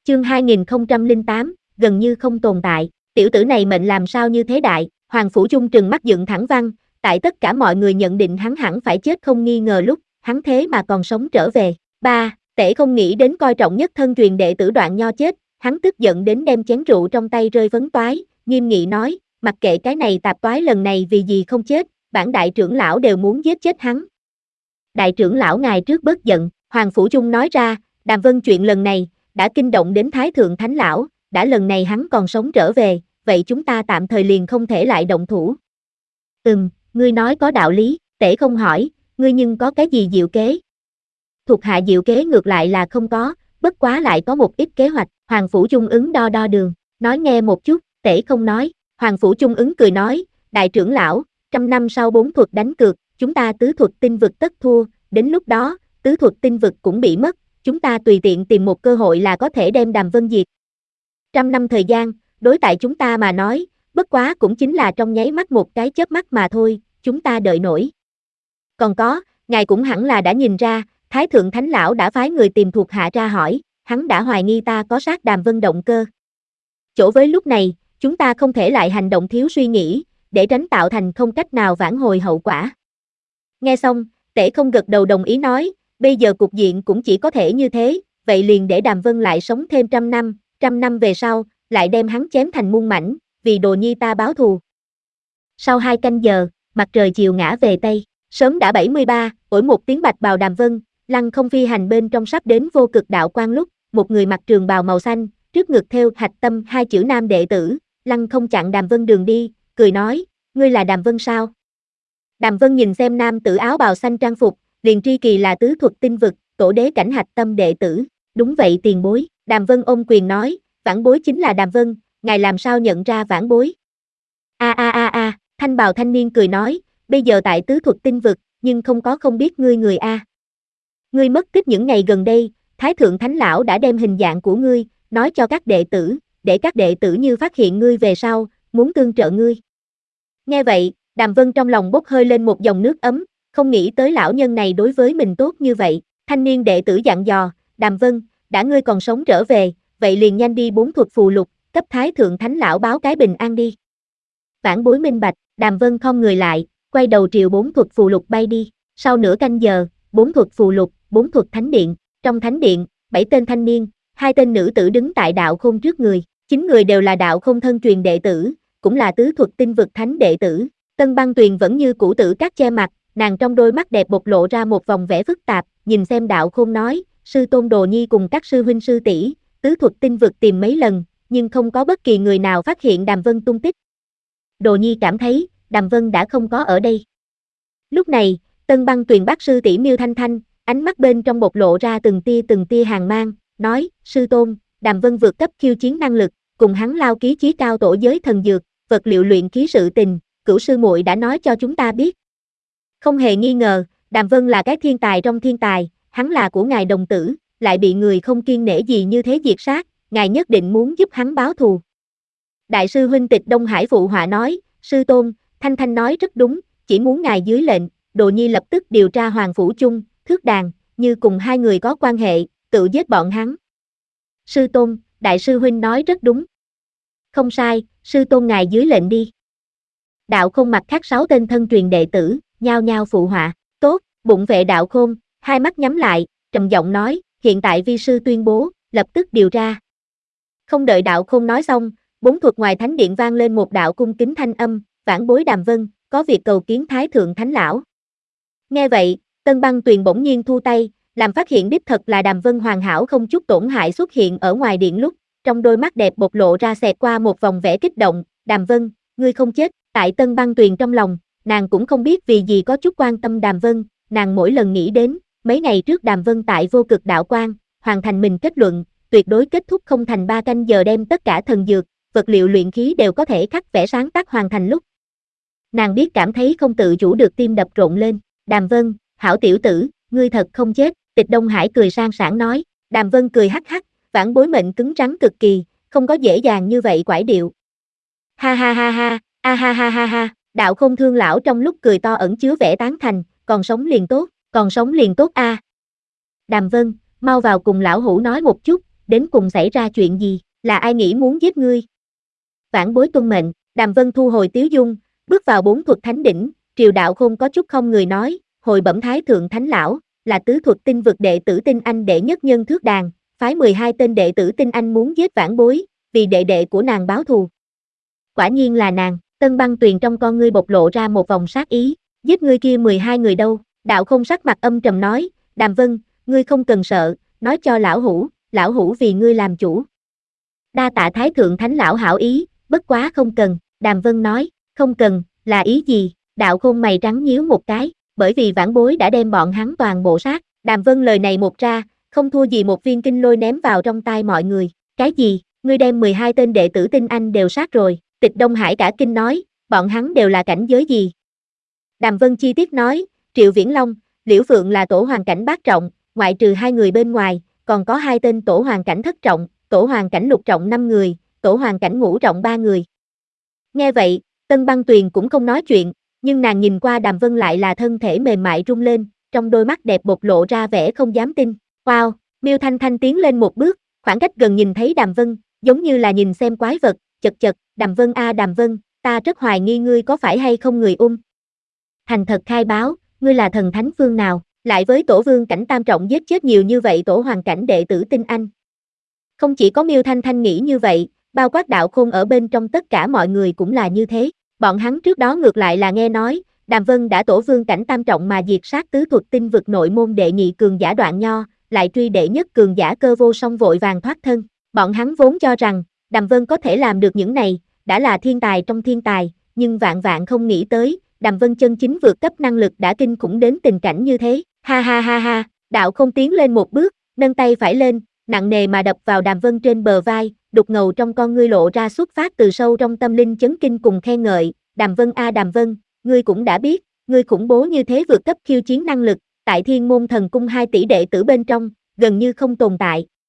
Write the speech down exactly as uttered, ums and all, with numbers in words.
Chương hai nghìn không trăm lẻ tám, gần như không tồn tại, tiểu tử này mệnh làm sao như thế đại, Hoàng Phủ Chung trừng mắt dựng thẳng văn, tại tất cả mọi người nhận định hắn hẳn phải chết không nghi ngờ lúc, hắn thế mà còn sống trở về. Ba, Tể không nghĩ đến coi trọng nhất thân truyền đệ tử Đoạn Nho chết, hắn tức giận đến đem chén rượu trong tay rơi phấn toái, nghiêm nghị nói, mặc kệ cái này tạp toái lần này vì gì không chết, bản đại trưởng lão đều muốn giết chết hắn. Đại trưởng lão ngài trước bớt giận, Hoàng Phủ Chung nói ra, Đàm Vân chuyện lần này, đã kinh động đến Thái Thượng Thánh Lão, đã lần này hắn còn sống trở về, vậy chúng ta tạm thời liền không thể lại động thủ. Ừm, ngươi nói có đạo lý, Tể không hỏi, ngươi nhưng có cái gì diệu kế? Thuộc hạ diệu kế ngược lại là không có, bất quá lại có một ít kế hoạch, Hoàng Phủ Chung ứng đo đo đường, nói nghe một chút, Tể không nói, Hoàng Phủ Chung ứng cười nói, đại trưởng lão, trăm năm sau bốn thuật đánh cược, chúng ta tứ thuật tinh vực tất thua, đến lúc đó, tứ thuật tinh vực cũng bị mất, chúng ta tùy tiện tìm một cơ hội là có thể đem Đàm Vân diệt. Trăm năm thời gian, đối tại chúng ta mà nói, bất quá cũng chính là trong nháy mắt một cái chớp mắt mà thôi, chúng ta đợi nổi. Còn có, ngài cũng hẳn là đã nhìn ra, Thái Thượng Thánh Lão đã phái người tìm thuộc hạ ra hỏi, hắn đã hoài nghi ta có sát Đàm Vân động cơ. Chỗ với lúc này, chúng ta không thể lại hành động thiếu suy nghĩ, để tránh tạo thành không cách nào vãn hồi hậu quả. Nghe xong, Tể không gật đầu đồng ý nói, bây giờ cục diện cũng chỉ có thể như thế, vậy liền để Đàm Vân lại sống thêm trăm năm, trăm năm về sau, lại đem hắn chém thành muôn mảnh, vì đồ nhi ta báo thù. Sau hai canh giờ, mặt trời chiều ngã về Tây, sớm đã bảy mươi ba, ổi một tiếng bạch bào Đàm Vân, lăng không phi hành bên trong sắp đến vô cực đạo quan lúc, một người mặc trường bào màu xanh, trước ngực thêu hạch tâm hai chữ nam đệ tử, lăng không chặn Đàm Vân đường đi, cười nói, ngươi là Đàm Vân sao? Đàm Vân nhìn xem nam tử áo bào xanh trang phục, liền tri kỳ là tứ thuật tinh vực, tổ đế cảnh hạch tâm đệ tử, đúng vậy tiền bối, Đàm Vân ôm quyền nói, vãn bối chính là Đàm Vân, ngài làm sao nhận ra vãn bối? A a a a, thanh bào thanh niên cười nói, bây giờ tại tứ thuật tinh vực, nhưng không có không biết ngươi người a. Ngươi mất tích những ngày gần đây, Thái Thượng Thánh Lão đã đem hình dạng của ngươi, nói cho các đệ tử, để các đệ tử như phát hiện ngươi về sau, muốn tương trợ ngươi. Nghe vậy, Đàm Vân trong lòng bốc hơi lên một dòng nước ấm, không nghĩ tới lão nhân này đối với mình tốt như vậy, thanh niên đệ tử dặn dò, Đàm Vân, đã ngươi còn sống trở về, vậy liền nhanh đi bốn thuật phù lục, cấp Thái Thượng Thánh Lão báo cái bình an đi. Vãn bối minh bạch, Đàm Vân không người lại, quay đầu triều bốn thuật phù lục bay đi, sau nửa canh giờ, bốn thuật phù lục, bốn thuật thánh điện, trong thánh điện, bảy tên thanh niên, hai tên nữ tử đứng tại đạo khôn trước người, chín người đều là đạo khôn thân truyền đệ tử, cũng là tứ thuật tinh vực thánh đệ tử. Tân Băng Tuyền vẫn như cũ tử các che mặt, nàng trong đôi mắt đẹp bộc lộ ra một vòng vẻ phức tạp, nhìn xem đạo khôn nói, sư tôn đồ nhi cùng các sư huynh sư tỷ, tứ thuật tinh vực tìm mấy lần, nhưng không có bất kỳ người nào phát hiện Đàm Vân tung tích. Đồ nhi cảm thấy, Đàm Vân đã không có ở đây. Lúc này, Tân Băng Tuyền bác sư tỷ Miêu Thanh Thanh, ánh mắt bên trong bộc lộ ra từng tia từng tia hàn mang, nói, sư tôn, Đàm Vân vượt cấp khiêu chiến năng lực, cùng hắn lao ký chí cao tổ giới thần dược, vật liệu luyện khí sự tình, cửu sư muội đã nói cho chúng ta biết. Không hề nghi ngờ, Đàm Vân là cái thiên tài trong thiên tài, hắn là của ngài đồng tử, lại bị người không kiêng nể gì như thế diệt sát, ngài nhất định muốn giúp hắn báo thù. Đại sư huynh Tịch Đông Hải phụ họa nói, sư tôn, Thanh Thanh nói rất đúng, chỉ muốn ngài dưới lệnh, đồ nhi lập tức điều tra Hoàng Phủ Chung, Thước Đàn, như cùng hai người có quan hệ, tự giết bọn hắn. Sư tôn, đại sư huynh nói rất đúng. Không sai, sư tôn ngài dưới lệnh đi. Đạo Khôn mặt khác sáu tên thân truyền đệ tử, nhao nhao phụ họa, tốt, bụng vệ Đạo Khôn, hai mắt nhắm lại, trầm giọng nói, hiện tại vi sư tuyên bố, lập tức điều tra. Không đợi Đạo Khôn nói xong, bốn thuật ngoài thánh điện vang lên một đạo cung kính thanh âm, vãn bối Đàm Vân, có việc cầu kiến Thái Thượng Thánh Lão. Nghe vậy, Tân Băng Tuyền bỗng nhiên thu tay, làm phát hiện đích thật là Đàm Vân hoàn hảo không chút tổn hại xuất hiện ở ngoài điện lúc, trong đôi mắt đẹp bộc lộ ra xẹt qua một vòng vẻ kích động, Đàm Vân, ngươi không chết, tại Tân Băng Tuyền trong lòng, nàng cũng không biết vì gì có chút quan tâm Đàm Vân, nàng mỗi lần nghĩ đến, mấy ngày trước Đàm Vân tại vô cực đạo quan, hoàn thành mình kết luận, tuyệt đối kết thúc không thành ba canh giờ đem tất cả thần dược, vật liệu luyện khí đều có thể khắc vẽ sáng tác hoàn thành lúc. Nàng biết cảm thấy không tự chủ được tim đập rộn lên, Đàm Vân, hảo tiểu tử, ngươi thật không chết, Tịch Đông Hải cười sang sảng nói, Đàm Vân cười hắc hắc, vãn bối mệnh cứng rắn cực kỳ, không có dễ dàng như vậy quải điệu. Ha ha ha ha, a ha ha ha ha, Đạo Khôn thương lão trong lúc cười to ẩn chứa vẻ tán thành, còn sống liền tốt, còn sống liền tốt a. Đàm Vân, mau vào cùng lão hủ nói một chút, đến cùng xảy ra chuyện gì, là ai nghĩ muốn giết ngươi? Vãn bối tuân mệnh, Đàm Vân thu hồi tiếu dung, bước vào bốn thuật thánh đỉnh, Triều Đạo Khôn có chút không người nói, hồi bẩm Thái Thượng Thánh Lão, là tứ thuật tinh vực đệ tử tinh anh đệ nhất nhân thước đàn, phái mười hai tên đệ tử tinh anh muốn giết vãn bối, vì đệ đệ của nàng báo thù. Quả nhiên là nàng, Tân Băng Tuyền trong con ngươi bộc lộ ra một vòng sát ý, giết ngươi kia mười hai người đâu, Đạo Khôn sắc mặt âm trầm nói, Đàm Vân, ngươi không cần sợ, nói cho lão hủ, lão hủ vì ngươi làm chủ. Đa tạ Thái Thượng Thánh Lão hảo ý, bất quá không cần, Đàm Vân nói, không cần, là ý gì, Đạo Khôn mày trắng nhíu một cái, bởi vì vãn bối đã đem bọn hắn toàn bộ sát, Đàm Vân lời này một ra, không thua gì một viên kinh lôi ném vào trong tai mọi người, cái gì, ngươi đem mười hai tên đệ tử tinh anh đều sát rồi, Tịch Đông Hải cả kinh nói, bọn hắn đều là cảnh giới gì? Đàm Vân chi tiết nói, Triệu Viễn Long, Liễu Phượng là tổ hoàng cảnh bát trọng, ngoại trừ hai người bên ngoài, còn có hai tên tổ hoàng cảnh thất trọng, tổ hoàng cảnh lục trọng năm người, tổ hoàng cảnh ngũ trọng ba người. Nghe vậy, Tân Băng Tuyền cũng không nói chuyện, nhưng nàng nhìn qua Đàm Vân lại là thân thể mềm mại rung lên, trong đôi mắt đẹp bộc lộ ra vẻ không dám tin. Wow, Miêu Thanh Thanh tiến lên một bước, khoảng cách gần nhìn thấy Đàm Vân, giống như là nhìn xem quái vật, chật chật, Đàm Vân a Đàm Vân, ta rất hoài nghi ngươi có phải hay không người ung. Thành thật khai báo, ngươi là thần thánh phương nào, lại với tổ vương cảnh tam trọng giết chết nhiều như vậy tổ hoàng cảnh đệ tử tinh anh. Không chỉ có Miêu Thanh Thanh nghĩ như vậy, bao quát Đạo Khôn ở bên trong tất cả mọi người cũng là như thế. Bọn hắn trước đó ngược lại là nghe nói, Đàm Vân đã tổ vương cảnh tam trọng mà diệt sát tứ thuật tinh vực nội môn đệ nhị cường giả Đoạn Nho, lại truy đệ nhất cường giả Cơ Vô Song vội vàng thoát thân. Bọn hắn vốn cho rằng, Đàm Vân có thể làm được những này, đã là thiên tài trong thiên tài, nhưng vạn vạn không nghĩ tới, Đàm Vân chân chính vượt cấp năng lực đã kinh khủng đến tình cảnh như thế. Ha ha ha ha, Đạo Không tiến lên một bước, nâng tay phải lên, nặng nề mà đập vào Đàm Vân trên bờ vai, đục ngầu trong con ngươi lộ ra xuất phát từ sâu trong tâm linh chấn kinh cùng khen ngợi, Đàm Vân a Đàm Vân, ngươi cũng đã biết, ngươi khủng bố như thế vượt cấp khiêu chiến năng lực, tại Thiên Môn Thần Cung hai tỷ đệ tử bên trong, gần như không tồn tại,